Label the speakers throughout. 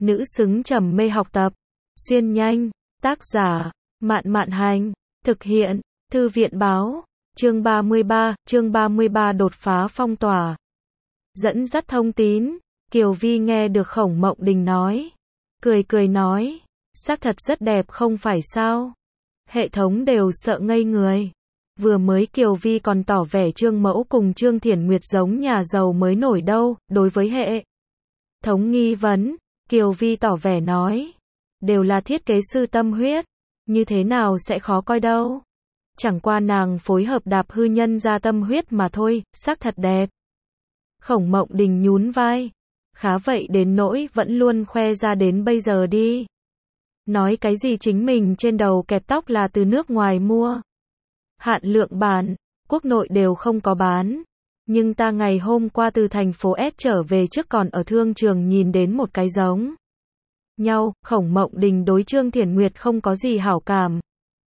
Speaker 1: Nữ xứng trầm mê học tập. Xuyên nhanh. Tác giả, Mạn Mạn Hành. Thực hiện, Thư viện Báo. Chương 33 đột phá phong tỏa. Dẫn dắt thông tín. Kiều Vi nghe được Khổng Mộng Đình nói. Cười nói. Xác thật rất đẹp không phải sao? Hệ thống đều sợ ngây người. Vừa mới Kiều Vi còn tỏ vẻ Trương Mẫu cùng Trương Thiển Nguyệt giống nhà giàu mới nổi đâu, đối với hệ thống nghi vấn, Kiều Vi tỏ vẻ nói. Đều là thiết kế sư tâm huyết, như thế nào sẽ khó coi đâu. Chẳng qua nàng phối hợp đạp hư nhân ra tâm huyết mà thôi, xác thật đẹp. Khổng Mộng Đình nhún vai. Khá vậy đến nỗi vẫn luôn khoe ra đến bây giờ đi. Nói cái gì chính mình trên đầu kẹp tóc là từ nước ngoài mua. Hạn lượng bán, quốc nội đều không có bán. Nhưng ta ngày hôm qua từ thành phố S trở về trước còn ở thương trường nhìn đến một cái giống nhau. Khổng Mộng Đình đối Trương Thiển Nguyệt không có gì hảo cảm.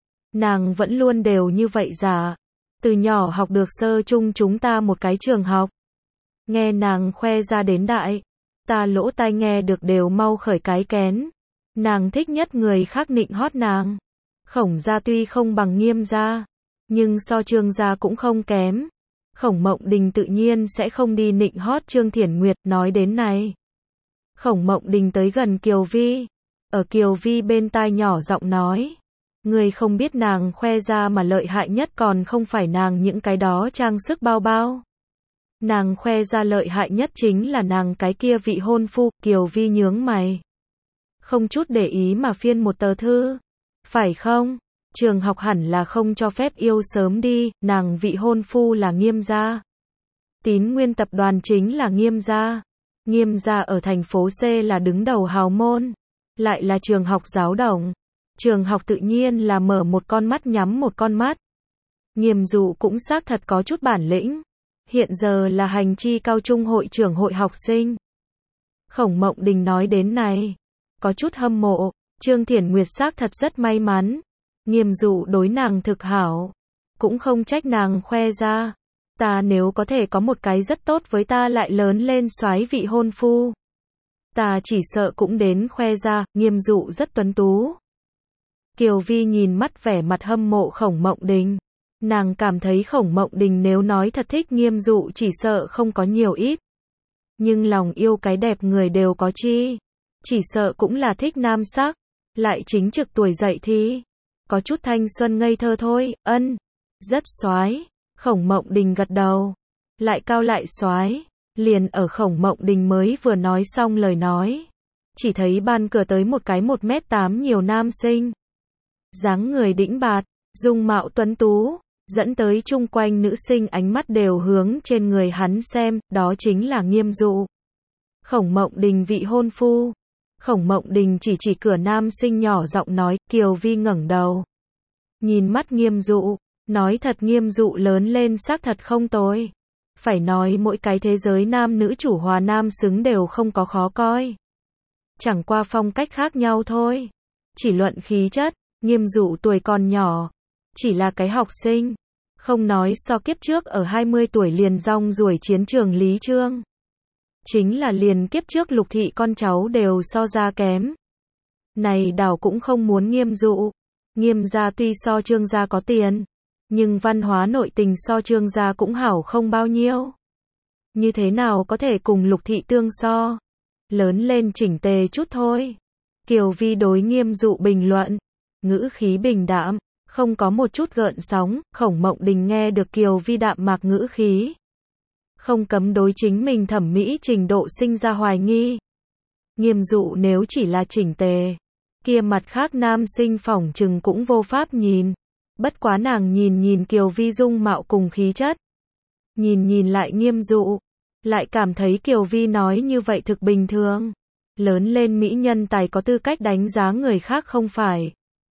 Speaker 1: Nàng vẫn luôn đều như vậy giả. Từ nhỏ học được sơ chung chúng ta một cái trường học. Nghe nàng khoe ra đến đại. Ta lỗ tai nghe được đều mau khởi cái kén. Nàng thích nhất người khác nịnh hót nàng. Khổng gia tuy không bằng Nghiêm gia, nhưng so Trương gia cũng không kém. Khổng Mộng Đình tự nhiên sẽ không đi nịnh hót Trương Thiển Nguyệt. Nói đến này, Khổng Mộng Đình tới gần Kiều Vi. Ở Kiều Vi bên tai nhỏ giọng nói. Người không biết nàng khoe ra mà lợi hại nhất còn không phải nàng những cái đó trang sức bao bao. Nàng khoe ra lợi hại nhất chính là nàng cái kia vị hôn phu. Kiều Vi nhướng mày. Không chút để ý mà phiên một tờ thư. Phải không? Trường học hẳn là không cho phép yêu sớm đi, nàng vị hôn phu là Nghiêm gia. Tín Nguyên tập đoàn chính là Nghiêm gia. Nghiêm gia ở thành phố C là đứng đầu hào môn. Lại là trường học giáo đồng. Trường học tự nhiên là mở một con mắt nhắm một con mắt. Nghiêm Dụ cũng xác thật có chút bản lĩnh. Hiện giờ là hành chi cao trung hội trưởng hội học sinh. Khổng Mộng Đình nói đến này. Có chút hâm mộ. Trương Thiển Nguyệt xác thật rất may mắn. Nghiêm Dụ đối nàng thực hảo. Cũng không trách nàng khoe ra. Ta nếu có thể có một cái rất tốt với ta lại lớn lên soái vị hôn phu. Ta chỉ sợ cũng đến khoe ra. Nghiêm Dụ rất tuấn tú. Kiều Vi nhìn mắt vẻ mặt hâm mộ Khổng Mộng Đình. Nàng cảm thấy Khổng Mộng Đình nếu nói thật thích Nghiêm Dụ chỉ sợ không có nhiều ít. Nhưng lòng yêu cái đẹp người đều có chi. Chỉ sợ cũng là thích nam sắc. Lại chính trực tuổi dậy thì có chút thanh xuân ngây thơ thôi. Rất soái. Khổng Mộng Đình gật đầu. Lại cao lại soái. Liền ở Khổng Mộng Đình mới vừa nói xong lời nói, chỉ thấy ban cửa tới một cái 1m8 nhiều nam sinh. Dáng người đĩnh bạt, dung mạo tuấn tú, dẫn tới chung quanh nữ sinh ánh mắt đều hướng trên người hắn xem, đó chính là Nghiêm Dụ. Khổng Mộng Đình vị hôn phu. Khổng Mộng Đình chỉ cửa nam sinh nhỏ giọng nói. Kiều Vi ngẩng đầu. Nhìn mắt Nghiêm Dụ. Nói thật Nghiêm Dụ lớn lên xác thật không tồi. Phải nói mỗi cái thế giới nam nữ chủ hòa nam xứng đều không có khó coi. Chẳng qua phong cách khác nhau thôi. Chỉ luận khí chất, Nghiêm Dụ tuổi còn nhỏ. Chỉ là cái học sinh. Không nói so kiếp trước ở 20 tuổi liền rong ruổi chiến trường Lý Trương. Chính là liền kiếp trước Lục thị con cháu đều so ra kém. Này đảo cũng không muốn Nghiêm Dụ. Nghiêm gia tuy so Trương gia có tiền, nhưng văn hóa nội tình so Trương gia cũng hảo không bao nhiêu. Như thế nào có thể cùng Lục thị tương so. Lớn lên chỉnh tề chút thôi. Kiều Vi đối Nghiêm Dụ bình luận. Ngữ khí bình đạm, không có một chút gợn sóng. Khổng Mộng Đình nghe được Kiều Vi đạm mạc ngữ khí, không cấm đối chính mình thẩm mỹ trình độ sinh ra hoài nghi. Nghiêm Dụ nếu chỉ là chỉnh tề, kia mặt khác nam sinh phỏng chừng cũng vô pháp nhìn. Bất quá nàng nhìn Kiều Vi dung mạo cùng khí chất. Nhìn lại Nghiêm Dụ, lại cảm thấy Kiều Vi nói như vậy thực bình thường. Lớn lên mỹ nhân tài có tư cách đánh giá người khác không phải.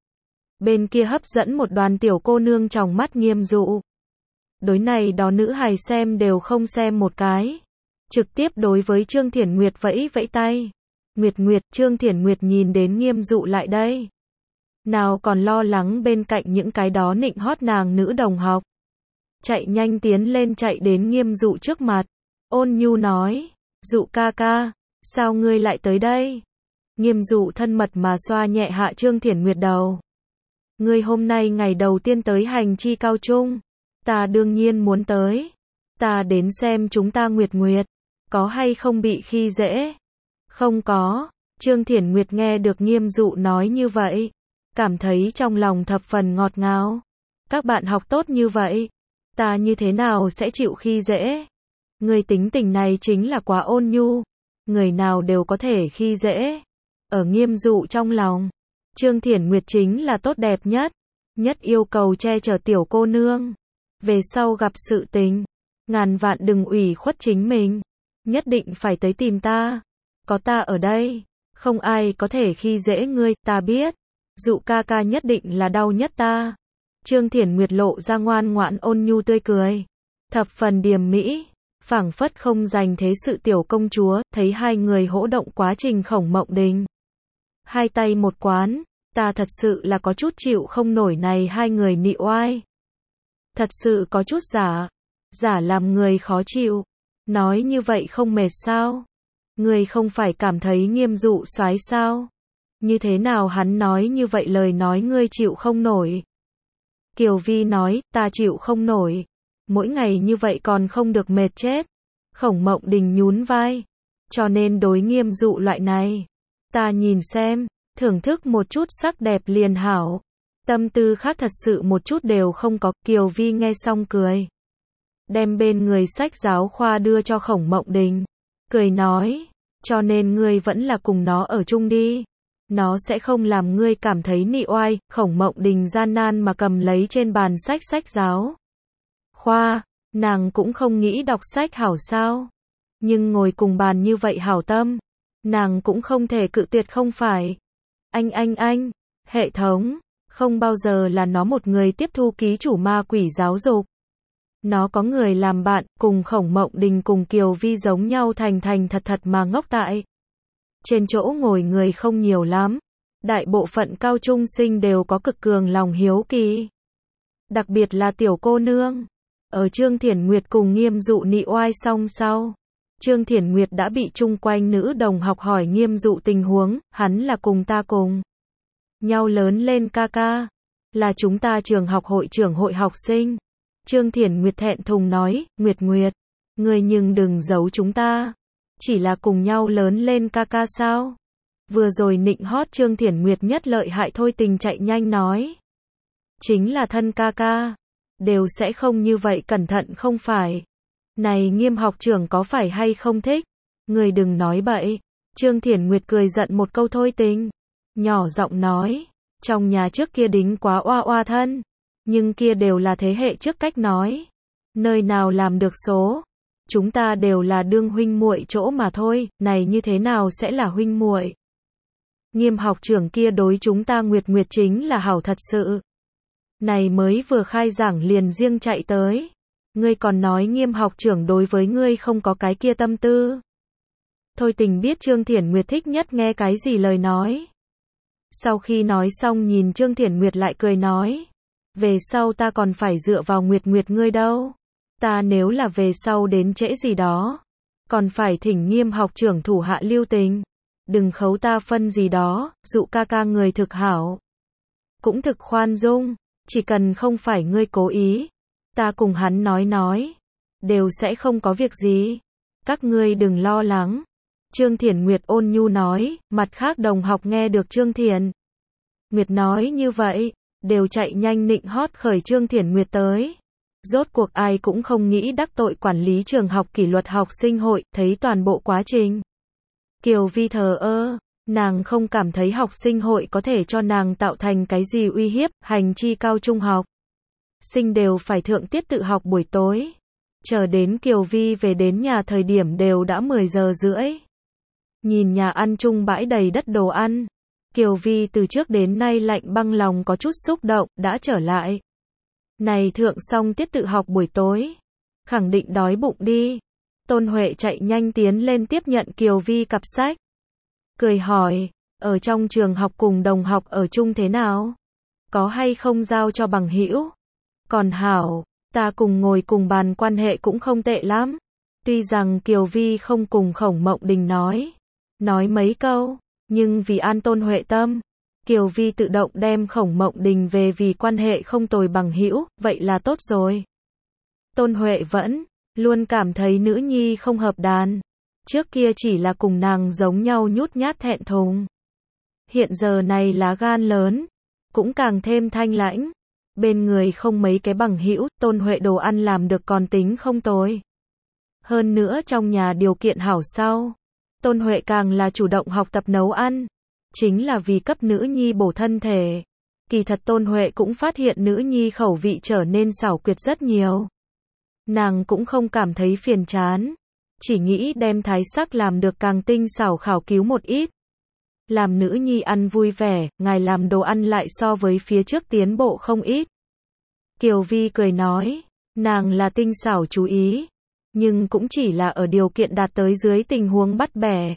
Speaker 1: Bên kia hấp dẫn một đoàn tiểu cô nương trong mắt Nghiêm Dụ. Đối này đó nữ hài xem đều không xem một cái. Trực tiếp đối với Trương Thiển Nguyệt vẫy tay. Nguyệt, Trương Thiển Nguyệt nhìn đến Nghiêm Dụ lại đây. Nào còn lo lắng bên cạnh những cái đó nịnh hót nàng nữ đồng học. Chạy nhanh tiến lên chạy đến Nghiêm Dụ trước mặt. Ôn nhu nói. Dụ ca ca, sao ngươi lại tới đây? Nghiêm Dụ thân mật mà xoa nhẹ hạ Trương Thiển Nguyệt đầu. Ngươi hôm nay ngày đầu tiên tới hành chi cao trung. Ta đương nhiên muốn tới. Ta đến xem chúng ta Nguyệt Nguyệt. Có hay không bị khi dễ? Không có. Trương Thiển Nguyệt nghe được Nghiêm Dụ nói như vậy. Cảm thấy trong lòng thập phần ngọt ngào. Các bạn học tốt như vậy. Ta như thế nào sẽ chịu khi dễ? Người tính tình này chính là quá ôn nhu. Người nào đều có thể khi dễ. Ở Nghiêm Dụ trong lòng, Trương Thiển Nguyệt chính là tốt đẹp nhất. Nhất yêu cầu che chở tiểu cô nương. Về sau gặp sự tình, ngàn vạn đừng ủy khuất chính mình. Nhất định phải tới tìm ta. Có ta ở đây, không ai có thể khi dễ ngươi, ta biết. Dụ ca ca nhất định là đau nhất ta. Trương Thiển Nguyệt lộ ra ngoan ngoãn ôn nhu tươi cười. Thập phần điềm mỹ. Phảng phất không dành thế sự tiểu công chúa, thấy hai người hỗ động quá trình Khổng Mộng Đình. Hai tay một quán, ta thật sự là có chút chịu không nổi này hai người nị oai. Thật sự có chút giả làm người khó chịu. Nói như vậy không mệt sao? Ngươi không phải cảm thấy Nghiêm Dụ soái sao? Như thế nào hắn nói như vậy lời nói ngươi chịu không nổi? Kiều Vi nói, ta chịu không nổi. Mỗi ngày như vậy còn không được mệt chết. Khổng Mộng Đình nhún vai. Cho nên đối Nghiêm Dụ loại này, ta nhìn xem, thưởng thức một chút sắc đẹp liền hảo. Tâm tư khác thật sự một chút đều không có. Kiều Vi nghe xong cười. Đem bên người sách giáo khoa đưa cho Khổng Mộng Đình. Cười nói, cho nên ngươi vẫn là cùng nó ở chung đi. Nó sẽ không làm ngươi cảm thấy nị oai. Khổng Mộng Đình gian nan mà cầm lấy trên bàn sách giáo khoa, nàng cũng không nghĩ đọc sách hảo sao. Nhưng ngồi cùng bàn như vậy hảo tâm, nàng cũng không thể cự tuyệt không phải. Anh, hệ thống, không bao giờ là nó một người tiếp thu ký chủ ma quỷ giáo dục. Nó có người làm bạn, cùng Khổng Mộng Đình cùng Kiều Vi giống nhau thành thật mà ngốc tại. Trên chỗ ngồi người không nhiều lắm. Đại bộ phận cao trung sinh đều có cực cường lòng hiếu kỳ. Đặc biệt là tiểu cô nương. Ở Trương Thiển Nguyệt cùng Nghiêm Dụ nị oai xong sau. Trương Thiển Nguyệt đã bị chung quanh nữ đồng học hỏi Nghiêm Dụ tình huống, hắn là cùng ta cùng nhau lớn lên ca ca. Là chúng ta trường học hội trưởng hội học sinh. Trương Thiển Nguyệt thẹn thùng nói, Nguyệt, ngươi nhưng đừng giấu chúng ta. Chỉ là cùng nhau lớn lên ca ca sao? Vừa rồi nịnh hót Trương Thiển Nguyệt nhất lợi hại thôi tình chạy nhanh nói. Chính là thân ca ca. Đều sẽ không như vậy cẩn thận không phải. Này Nghiêm học trưởng có phải hay không thích? Người đừng nói bậy. Trương Thiển Nguyệt cười giận một câu thôi tình. Nhỏ giọng nói. Trong nhà trước kia đính quá oa thân. Nhưng kia đều là thế hệ trước cách nói. Nơi nào làm được số. Chúng ta đều là đương huynh muội chỗ mà thôi. Này như thế nào sẽ là huynh muội? Nghiêm học trưởng kia đối chúng ta Nguyệt chính là hảo thật sự. Này mới vừa khai giảng liền riêng chạy tới. Ngươi còn nói Nghiêm học trưởng đối với ngươi không có cái kia tâm tư. Thôi tình biết Trương Thiển Nguyệt thích nhất nghe cái gì lời nói. Sau khi nói xong nhìn Trương Thiển Nguyệt lại cười nói. Về sau ta còn phải dựa vào Nguyệt ngươi đâu. Ta nếu là về sau đến trễ gì đó. Còn phải thỉnh Nghiêm học trưởng thủ hạ lưu tình. Đừng khấu ta phân gì đó, Dụ ca ca người thực hảo. Cũng thực khoan dung. Chỉ cần không phải ngươi cố ý. Ta cùng hắn nói. Đều sẽ không có việc gì. Các ngươi đừng lo lắng. Trương Thiển Nguyệt ôn nhu nói. Mặt khác đồng học nghe được Trương Thiển Nguyệt nói như vậy. Đều chạy nhanh nịnh hót khởi Trương Thiển Nguyệt tới. Rốt cuộc ai cũng không nghĩ đắc tội quản lý trường học kỷ luật học sinh hội. Thấy toàn bộ quá trình. Kiều Vi thờ ơ. Nàng không cảm thấy học sinh hội có thể cho nàng tạo thành cái gì uy hiếp. Hành chi cao trung học sinh đều phải thượng tiết tự học buổi tối. Chờ đến Kiều Vi về đến nhà thời điểm đều đã 10 giờ rưỡi. Nhìn nhà ăn chung bãi đầy đất đồ ăn. Kiều Vi từ trước đến nay lạnh băng lòng có chút xúc động, đã trở lại. Này thượng xong tiết tự học buổi tối. Khẳng định đói bụng đi. Tôn Huệ chạy nhanh tiến lên tiếp nhận Kiều Vi cặp sách. Cười hỏi, ở trong trường học cùng đồng học ở chung thế nào? Có hay không giao cho bằng hữu? Còn hảo, ta cùng ngồi cùng bàn quan hệ cũng không tệ lắm. Tuy rằng Kiều Vi không cùng Khổng Mộng Đình nói mấy câu, Nhưng vì an Tôn Huệ tâm, Kiều Vi tự động đem Khổng Mộng Đình về vì quan hệ không tồi bằng hữu, vậy là tốt rồi. Tôn Huệ vẫn luôn cảm thấy nữ nhi không hợp đàn. Trước kia chỉ là cùng nàng giống nhau nhút nhát thẹn thùng. Hiện giờ này lá gan lớn, cũng càng thêm thanh lãnh. Bên người không mấy cái bằng hữu, Tôn Huệ đồ ăn làm được còn tính không tồi. Hơn nữa trong nhà điều kiện hảo sau, Tôn Huệ càng là chủ động học tập nấu ăn. Chính là vì cấp nữ nhi bổ thân thể. Kỳ thật Tôn Huệ cũng phát hiện nữ nhi khẩu vị trở nên xảo quyệt rất nhiều. Nàng cũng không cảm thấy phiền chán. Chỉ nghĩ đem thái sắc làm được càng tinh xảo khảo cứu một ít. Làm nữ nhi ăn vui vẻ, ngài làm đồ ăn lại so với phía trước tiến bộ không ít. Kiều Vi cười nói, nàng là tinh xảo chú ý. Nhưng cũng chỉ là ở điều kiện đạt tới dưới tình huống bắt bẻ.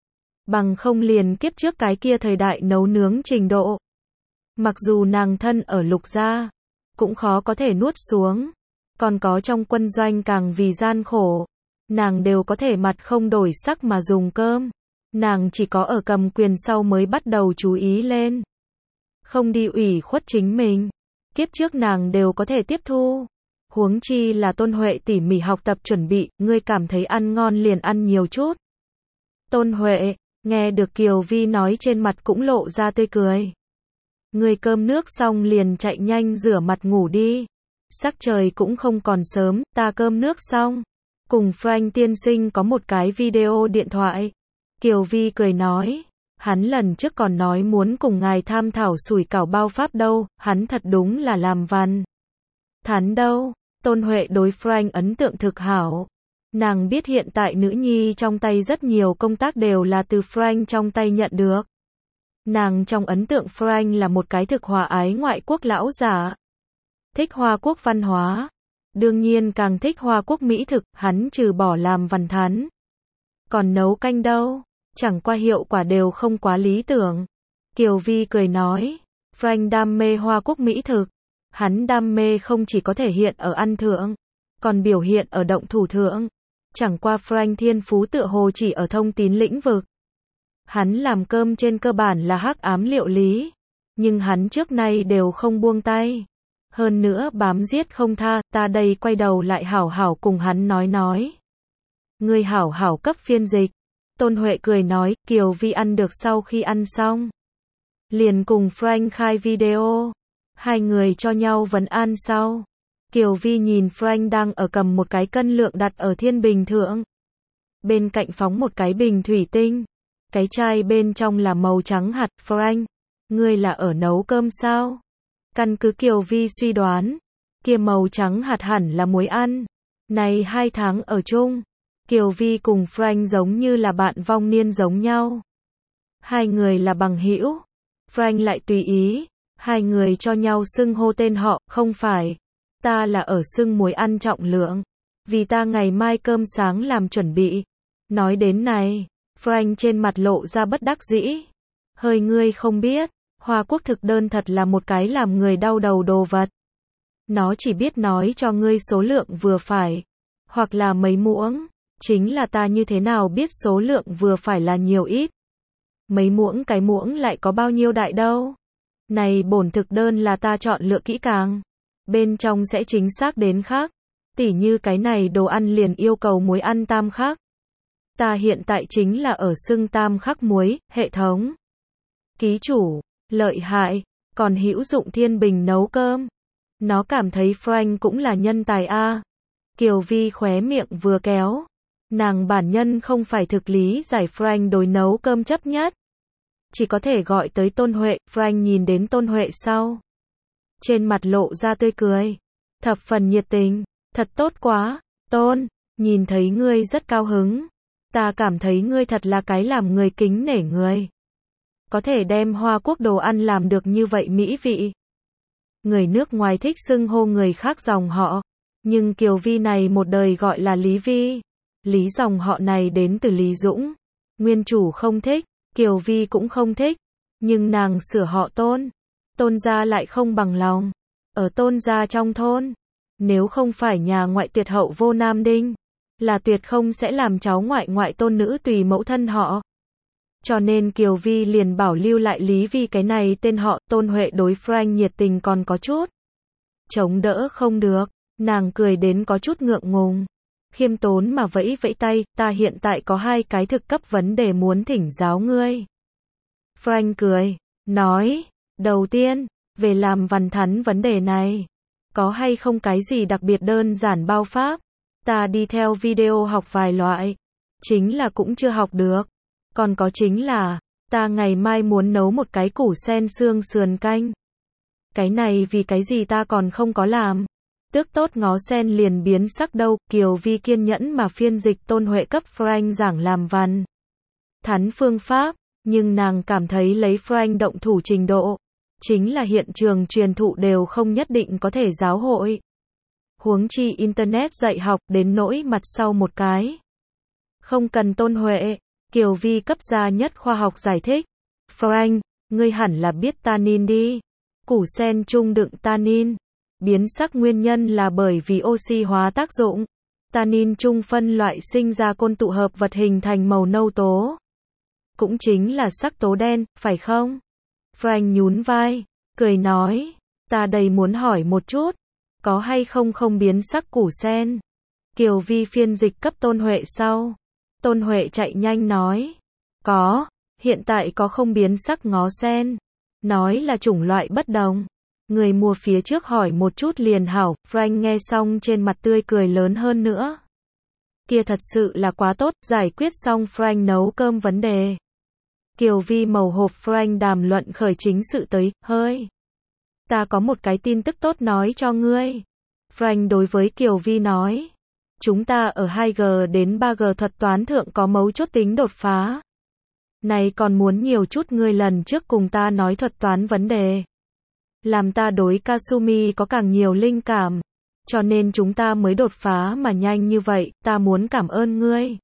Speaker 1: Bằng không liền kiếp trước cái kia thời đại nấu nướng trình độ. Mặc dù nàng thân ở Lục gia, cũng khó có thể nuốt xuống. Còn có trong quân doanh càng vì gian khổ. Nàng đều có thể mặt không đổi sắc mà dùng cơm. Nàng chỉ có ở cầm quyền sau mới bắt đầu chú ý lên. Không đi ủy khuất chính mình. Kiếp trước nàng đều có thể tiếp thu. Huống chi là Tôn Huệ tỉ mỉ học tập chuẩn bị, ngươi cảm thấy ăn ngon liền ăn nhiều chút. Tôn Huệ, nghe được Kiều Vi nói trên mặt cũng lộ ra tươi cười. Ngươi cơm nước xong liền chạy nhanh rửa mặt ngủ đi. Sắc trời cũng không còn sớm, ta cơm nước xong. Cùng Frank tiên sinh có một cái video điện thoại. Kiều Vi cười nói, hắn lần trước còn nói muốn cùng ngài tham thảo sủi cảo bao pháp đâu, hắn thật đúng là làm văn. Thắn đâu, Tôn Huệ đối Frank ấn tượng thực hảo. Nàng biết hiện tại nữ nhi trong tay rất nhiều công tác đều là từ Frank trong tay nhận được. Nàng trong ấn tượng Frank là một cái thực hòa ái ngoại quốc lão giả. Thích Hoa Quốc văn hóa. Đương nhiên càng thích Hoa Quốc mỹ thực, hắn trừ bỏ làm văn thắn. Còn nấu canh đâu, chẳng qua hiệu quả đều không quá lý tưởng. Kiều Vi cười nói, Frank đam mê Hoa Quốc mỹ thực. Hắn đam mê không chỉ có thể hiện ở ăn thượng, còn biểu hiện ở động thủ thượng. Chẳng qua Frank thiên phú tựa hồ chỉ ở thông tín lĩnh vực. Hắn làm cơm trên cơ bản là hắc ám liệu lý. Nhưng hắn trước nay đều không buông tay. Hơn nữa bám giết không tha, ta đây quay đầu lại hảo hảo cùng hắn nói. Ngươi hảo hảo cấp phiên dịch. Tôn Huệ cười nói, Kiều Vi ăn được sau khi ăn xong. Liền cùng Frank khai video. Hai người cho nhau vấn an sau. Kiều Vi nhìn Frank đang ở cầm một cái cân lượng đặt ở thiên bình thượng. Bên cạnh phóng một cái bình thủy tinh. Cái chai bên trong là màu trắng hạt. Frank, ngươi là ở nấu cơm sao? Căn cứ Kiều Vi suy đoán, kia màu trắng hạt hẳn là muối ăn. Này 2 tháng ở chung, Kiều Vi cùng Frank giống như là bạn vong niên giống nhau. Hai người là bằng hữu. Frank lại tùy ý, hai người cho nhau xưng hô tên họ, không phải. Ta là ở xưng muối ăn trọng lượng, vì ta ngày mai cơm sáng làm chuẩn bị. Nói đến này, Frank trên mặt lộ ra bất đắc dĩ. Hơi ngươi không biết, Hoa Quốc thực đơn thật là một cái làm người đau đầu đồ vật. Nó chỉ biết nói cho ngươi số lượng vừa phải, hoặc là mấy muỗng. Chính là ta như thế nào biết số lượng vừa phải là nhiều ít. Mấy muỗng cái muỗng lại có bao nhiêu đại đâu. Này bổn thực đơn là ta chọn lựa kỹ càng. Bên trong sẽ chính xác đến khác. Tỉ như cái này đồ ăn liền yêu cầu muối ăn tam khắc. Ta hiện tại chính là ở xưng tam khắc muối, hệ thống. Ký chủ, lợi hại, còn hữu dụng thiên bình nấu cơm. Nó cảm thấy Frank cũng là nhân tài a. Kiều Vi khóe miệng vừa kéo. Nàng bản nhân không phải thực lý giải Frank đối nấu cơm chấp nhất. Chỉ có thể gọi tới Tôn Huệ. Frank nhìn đến Tôn Huệ sau. Trên mặt lộ ra tươi cười. Thập phần nhiệt tình. Thật tốt quá, Tôn. Nhìn thấy ngươi rất cao hứng. Ta cảm thấy ngươi thật là cái làm người kính nể người. Có thể đem Hoa Quốc đồ ăn làm được như vậy mỹ vị. Người nước ngoài thích xưng hô người khác dòng họ. Nhưng Kiều Vi này một đời gọi là Lý Vi. Lý dòng họ này đến từ Lý Dũng. Nguyên chủ không thích, Kiều Vi cũng không thích. Nhưng nàng sửa họ Tôn. Tôn gia lại không bằng lòng. Ở Tôn gia trong thôn. Nếu không phải nhà ngoại tuyệt hậu vô nam đinh. Là tuyệt không sẽ làm cháu ngoại ngoại tôn nữ tùy mẫu thân họ. Cho nên Kiều Vi liền bảo lưu lại Lý Vi cái này tên họ. Tôn Huệ đối Frank nhiệt tình còn có chút chống đỡ không được, nàng cười đến có chút ngượng ngùng. Khiêm tốn mà vẫy vẫy tay, ta hiện tại có 2 cái thực cấp vấn đề muốn thỉnh giáo ngươi. Frank cười, nói, đầu tiên, về làm văn thắn vấn đề này, có hay không cái gì đặc biệt đơn giản bao pháp? Ta đi theo video học vài loại, chính là cũng chưa học được. Còn có chính là, ta ngày mai muốn nấu một cái củ sen xương sườn canh. Cái này vì cái gì ta còn không có làm? Tước tốt ngó sen liền biến sắc đâu. Kiều Vi kiên nhẫn mà phiên dịch Tôn Huệ cấp Frank giảng làm văn thắn phương pháp, nhưng nàng cảm thấy lấy Frank động thủ trình độ, chính là hiện trường truyền thụ đều không nhất định có thể giáo hội. Huống chi Internet dạy học đến nỗi mặt sau một cái. Không cần Tôn Huệ, Kiều Vi cấp gia nhất khoa học giải thích. Frank, ngươi hẳn là biết tannin đi. Củ sen chung đựng tannin. Biến sắc nguyên nhân là bởi vì oxy hóa tác dụng. Tannin chung phân loại sinh ra côn tụ hợp vật hình thành màu nâu tố. Cũng chính là sắc tố đen, phải không? Frank nhún vai, cười nói, ta đầy muốn hỏi một chút, có hay không không biến sắc củ sen? Kiều Vi phiên dịch cấp Tôn Huệ sau. Tôn Huệ chạy nhanh nói, có, hiện tại có không biến sắc ngó sen. Nói là chủng loại bất đồng. Người mua phía trước hỏi một chút liền hảo. Frank nghe xong trên mặt tươi cười lớn hơn nữa. Kia thật sự là quá tốt, giải quyết xong Frank nấu cơm vấn đề. Kiều Vi màu hộp Frank đàm luận khởi chính sự tới, hơi. Ta có một cái tin tức tốt nói cho ngươi. Frank đối với Kiều Vi nói. Chúng ta ở 2G đến 3G thuật toán thượng có mấu chốt tính đột phá. Này còn muốn nhiều chút ngươi lần trước cùng ta nói thuật toán vấn đề. Làm ta đối Kasumi có càng nhiều linh cảm. Cho nên chúng ta mới đột phá mà nhanh như vậy, ta muốn cảm ơn ngươi.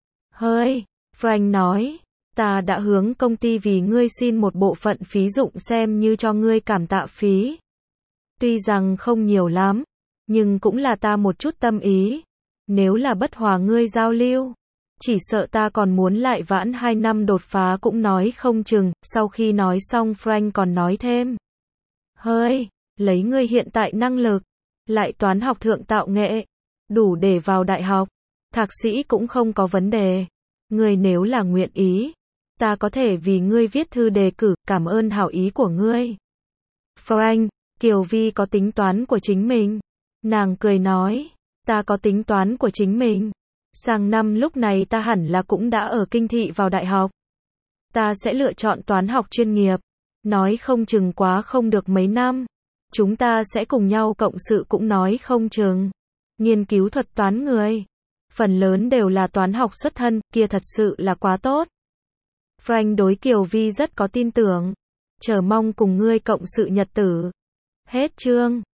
Speaker 1: Hơi, Frank nói, ta đã hướng công ty vì ngươi xin một bộ phận phí dụng xem như cho ngươi cảm tạ phí. Tuy rằng không nhiều lắm, nhưng cũng là ta một chút tâm ý. Nếu là bất hòa ngươi giao lưu, chỉ sợ ta còn muốn lại vãn 2 năm đột phá cũng nói không chừng. Sau khi nói xong Frank còn nói thêm. Hơi, lấy ngươi hiện tại năng lực, lại toán học thượng tạo nghệ, đủ để vào đại học, thạc sĩ cũng không có vấn đề. Ngươi nếu là nguyện ý, ta có thể vì ngươi viết thư đề cử, cảm ơn hảo ý của ngươi. Frank, Kiều Vi có tính toán của chính mình. Nàng cười nói, ta có tính toán của chính mình. Sang năm lúc này ta hẳn là cũng đã ở kinh thị vào đại học. Ta sẽ lựa chọn toán học chuyên nghiệp. Nói không chừng quá không được mấy năm. Chúng ta sẽ cùng nhau cộng sự cũng nói không chừng. Nghiên cứu thuật toán người. Phần lớn đều là toán học xuất thân, kia thật sự là quá tốt. Frank đối Kiều Vi rất có tin tưởng. Chờ mong cùng ngươi cộng sự nhật tử. Hết chương.